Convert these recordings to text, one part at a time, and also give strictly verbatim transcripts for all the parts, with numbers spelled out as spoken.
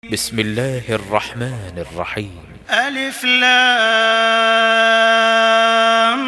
بسم الله الرحمن الرحيم. ألف لام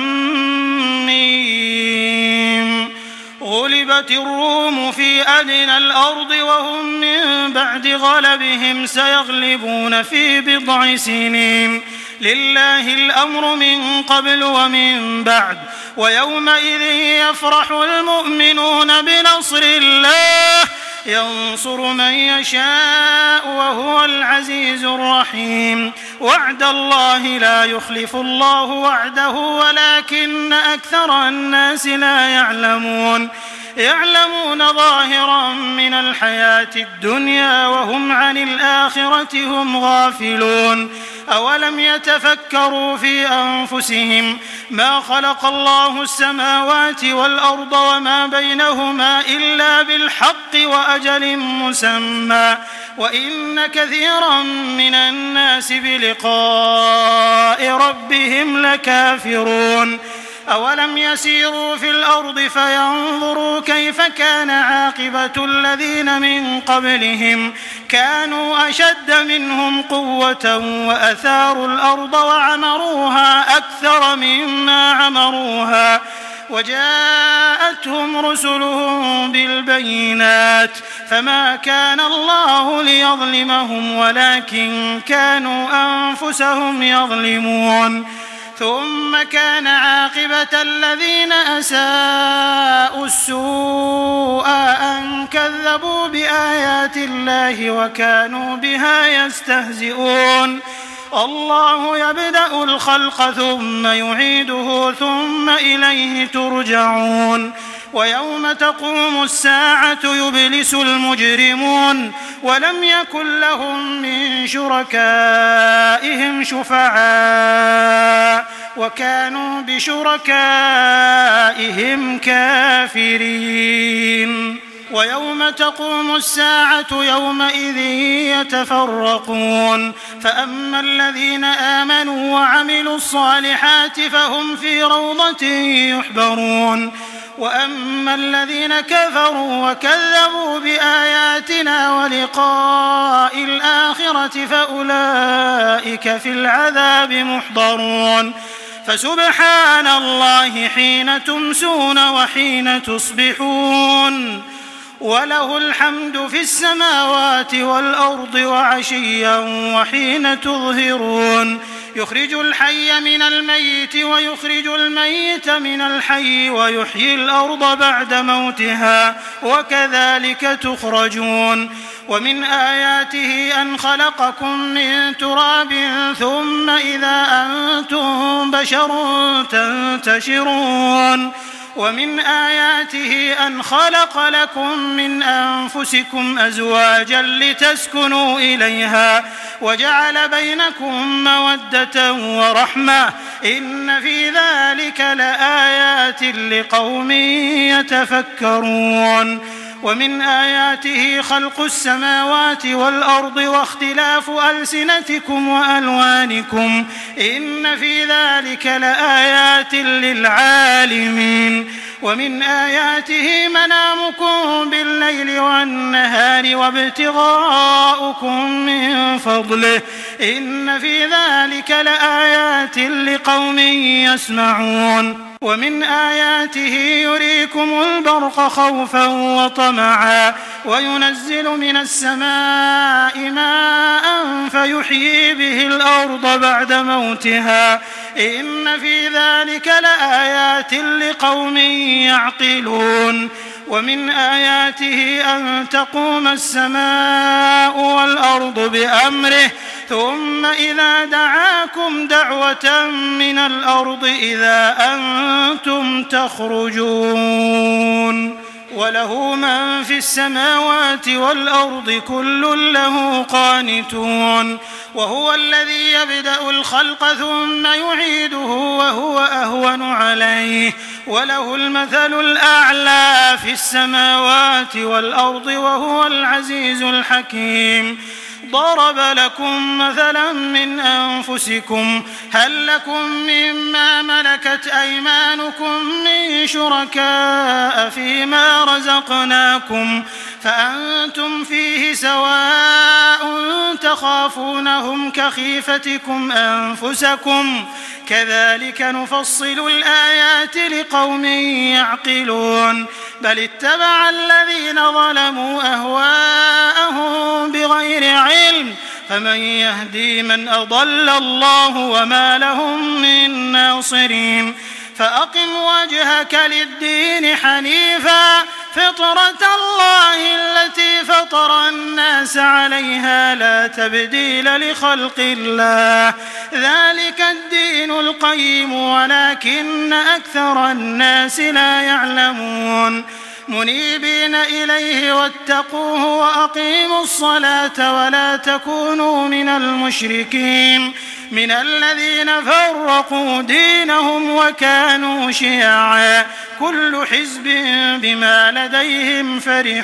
ميم. غلبت الروم في أدنى الأرض وهم من بعد غلبهم سيغلبون في بضع سنين. لله الأمر من قبل ومن بعد ويومئذ يفرح المؤمنون بنصر الله ينصر من يشاء وهو العزيز الرحيم. وعد الله لا يخلف الله وعده ولكن أكثر الناس لا يعلمون. يعلمون ظاهرا من الحياة الدنيا وهم عن الآخرة هم غافلون. أولم يتفكروا في أنفسهم ما خلق الله السماوات والأرض وما بينهما إلا بالحق وأجل مسمى وإن كثيرا من الناس بلقاء ربهم لكافرون. أولم يسيروا في الأرض فينظروا كيف كان عاقبة الذين من قبلهم كانوا أشد منهم قوة وأثاروا الأرض وعمروها أكثر مما عمروها وجاءتهم رسلهم بالبينات فما كان الله ليظلمهم ولكن كانوا أنفسهم يظلمون. ثم كان عاقبة الذين أساءوا السوء أن كذبوا بآيات الله وكانوا بها يستهزئون. الله يبدأ الخلق ثم يعيده ثم إليه ترجعون. ويوم تقوم الساعة يبلس المجرمون ولم يكن لهم من شركائهم شفعاء وكانوا بشركائهم كافرين. ويوم تقوم الساعة يومئذ يتفرقون فأما الذين آمنوا وعملوا الصالحات فهم في روضة يحبرون وأما الذين كفروا وكذبوا بآياتنا ولقاء الآخرة فأولئك في العذاب محضرون. فسبحان الله حين تمسون وحين تصبحون وله الحمد في السماوات والأرض وعشيا وحين تظهرون. يخرج الحي من الميت ويخرج الميت من الحي ويحيي الأرض بعد موتها وكذلك تخرجون. ومن آياته أن خلقكم من تراب ثم إذا أنتم بشر تنتشرون. ومن آياته أن خلق لكم من أنفسكم أزواجا لتسكنوا إليها وجعل بينكم مودة ورحمة إن في ذلك لآيات لقوم يتفكرون. ومن آياته خلق السماوات والأرض واختلاف ألسنتكم وألوانكم إن في ذلك لآيات للعالمين. ومن آياته منامكم بالليل والنهار وابتغاؤكم من فضله إن في ذلك لآيات لقوم يسمعون. ومن آياته يريكم البرق خوفا وطمعا وينزل من السماء ماء فيحيي به الأرض بعد موتها إن في ذلك لآيات لقوم يعقلون. ومن آياته أن تقوم السماء والأرض بأمره ثم إذا دعاكم دعوة من الأرض إذا أنتم تخرجون. وله من في السماوات والأرض كل له قانتون. وهو الذي يبدأ الخلق ثم يعيده وهو أهون عليه وله المثل الأعلى في السماوات والأرض وهو العزيز الحكيم. ضرب لكم مثلا من أنفسكم هل لكم مما ملكت أيمانكم من شركاء فيما رزقناكم فأنتم فيه سواء تخافونهم كخيفتكم أنفسكم كذلك نفصل الآيات لقوم يعقلون بل اتبع الذين ظلموا أهواءهم بغير علم فمن يهدي من أضل الله وما لهم من ناصرين فأقم وجهك للدين حنيفا فطرة الله التي فطر الناس عليها لا تبديل لخلق الله ذلك الدين القيم ولكن أكثر الناس لا يعلمون منيبين إليه واتقوه وأقيموا الصلاة ولا تكونوا من المشركين من الذين فرقوا دينهم وكانوا شيعا كل حزب بما لديهم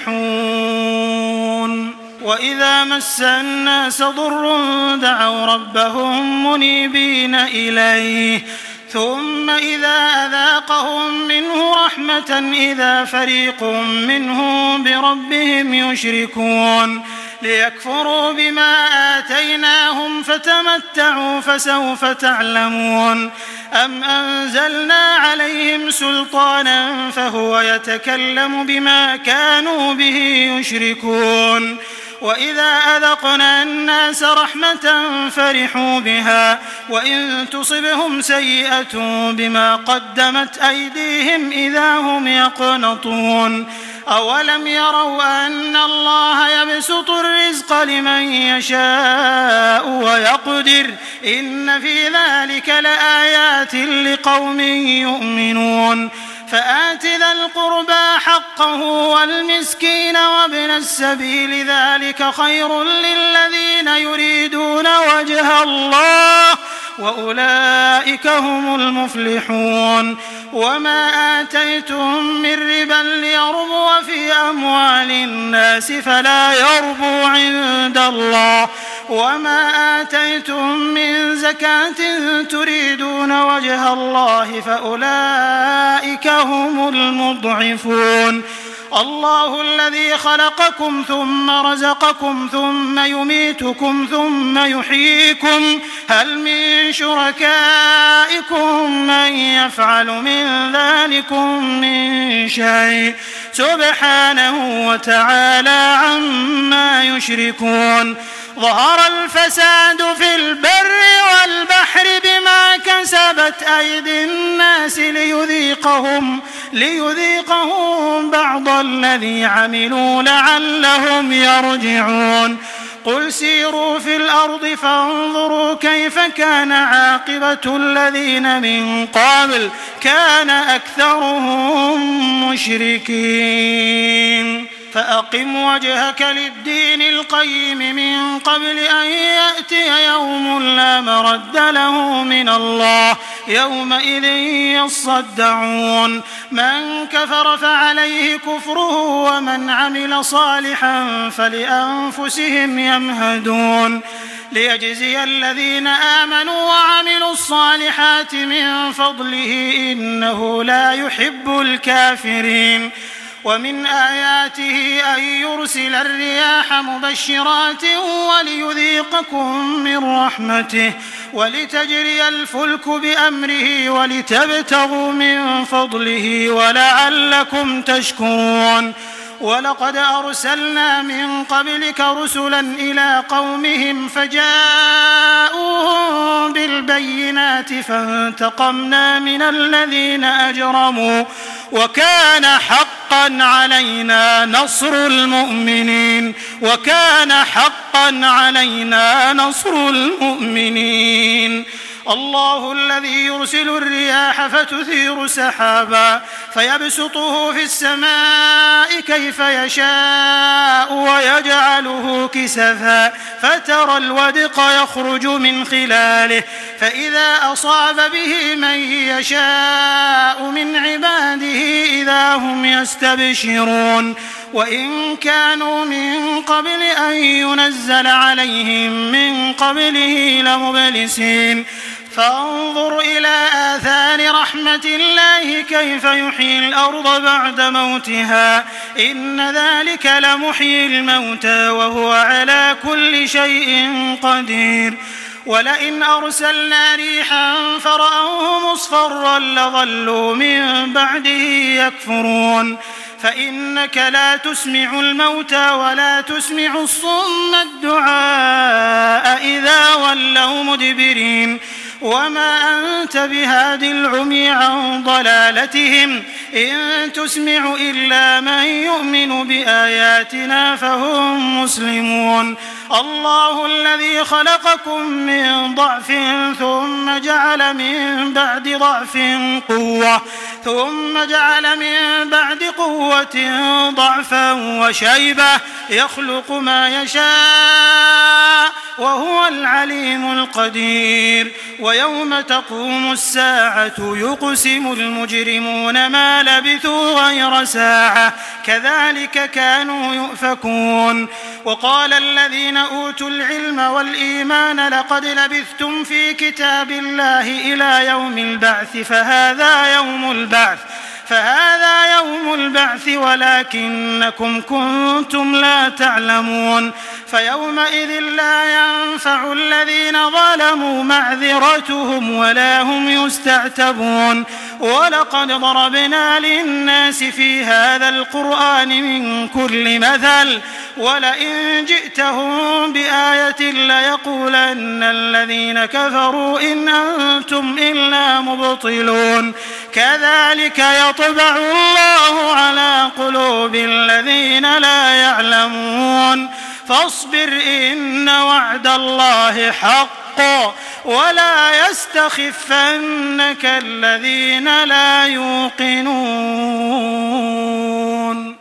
فرحون وإذا مس الناس ضر دعوا ربهم منيبين إليه ثم إذا أذاقهم منه رحمة إذا فريق منهم بربهم يشركون ليكفروا بما آتيناهم فتمتعوا فسوف تعلمون أم أنزلنا عليهم سلطانا فهو يتكلم بما كانوا به يشركون وإذا أذقنا الناس رحمة فرحوا بها وإن تصبهم سيئة بما قدمت أيديهم إذا هم يقنطون أولم يروا أن الله يبسط الرزق لمن يشاء ويقدر إن في ذلك لآيات لقوم يؤمنون فآت ذا القربى حقه والمسكين وابن السبيل ذلك خير للذين يريدون وجه الله وأولئك هم المفلحون وما آتيتم من ربا ليربو في أموال الناس فلا يربو عند الله وما آتيتم من زكاة تريدون وجه الله فأولئك هم المضعفون الله الذي خلقكم ثم رزقكم ثم يميتكم ثم يحييكم هل من شركائكم من يفعل من ذلكم من شيء سبحانه وتعالى عما يشركون ظهر الفساد في البر والبحر بما كسبت أيدي الناس ليذيقهم, ليذيقهم بعض الذي عملوا لعلهم يرجعون قل سيروا في الأرض فانظروا كيف كان عاقبة الذين من قبل كان أكثرهم مشركين فأقم وجهك للدين القيم من قبل أن يأتي يوم لا مرد له من الله يومئذ يصدعون من كفر فعليه كفره ومن عمل صالحا فلأنفسهم يمهدون ليجزي الذين آمنوا وعملوا الصالحات من فضله إنه لا يحب الكافرين ومن آياته أن يرسل الرياح مبشرات وليذيقكم من رحمته ولتجري الفلك بأمره ولتبتغوا من فضله ولعلكم تشكرون ولقد أرسلنا من قبلك رسلا إلى قومهم فجاءوهم بالبينات فانتقمنا من الذين أجرموا وكان حقا علينا نصر المؤمنين وكان حقا علينا نصر المؤمنين الله الذي يرسل الرياح فتثير سحابا فيبسطه في السماء كيف يشاء ويجعله كسفا فترى الودق يخرج من خلاله فإذا أصاب به من يشاء من عباده إذا هم يستبشرون وإن كانوا من قبل أن ينزل عليهم من قبله لمبلسين فانظر إلى آثار رحمة الله كيف يحيي الأرض بعد موتها إن ذلك لمحيي الموتى وهو على كل شيء قدير ولئن أرسلنا ريحا فرأوه مصفرا لظلوا من بعده يكفرون فإنك لا تسمع الموتى ولا تسمع الصم الدعاء إذا ولوا مدبرين وما أنت بهاد العمي عن ضلالتهم إن تسمع إلا من يؤمن بآياتنا فهم مسلمون الله الذي خلقكم من ضعف ثم جعل من بعد ضعف قوة ثم جعل من بعد قوة ضعفا وشيبة يخلق ما يشاء وهو العليم القدير ويوم تقوم الساعة يقسم المجرمون ما لبثوا غير ساعة كذلك كانوا يؤفكون وقال الذين أوتوا العلم والإيمان لقد لبثتم في كتاب الله إلى يوم البعث فهذا يوم البعث فهذا يوم البعث ولكنكم كنتم لا تعلمون فيومئذ لا ينفع الذين ظلموا معذرتهم ولا هم يستعتبون ولقد ضربنا للناس في هذا القرآن من كل مثل ولئن جئتهم بآية ليقولن الذين كفروا إن أنتم إلا مبطلون كذلك يطبع الله على قلوب الذين لا يعلمون فاصبر إن وعد الله حق ولا يستخفنك الذين لا يوقنون.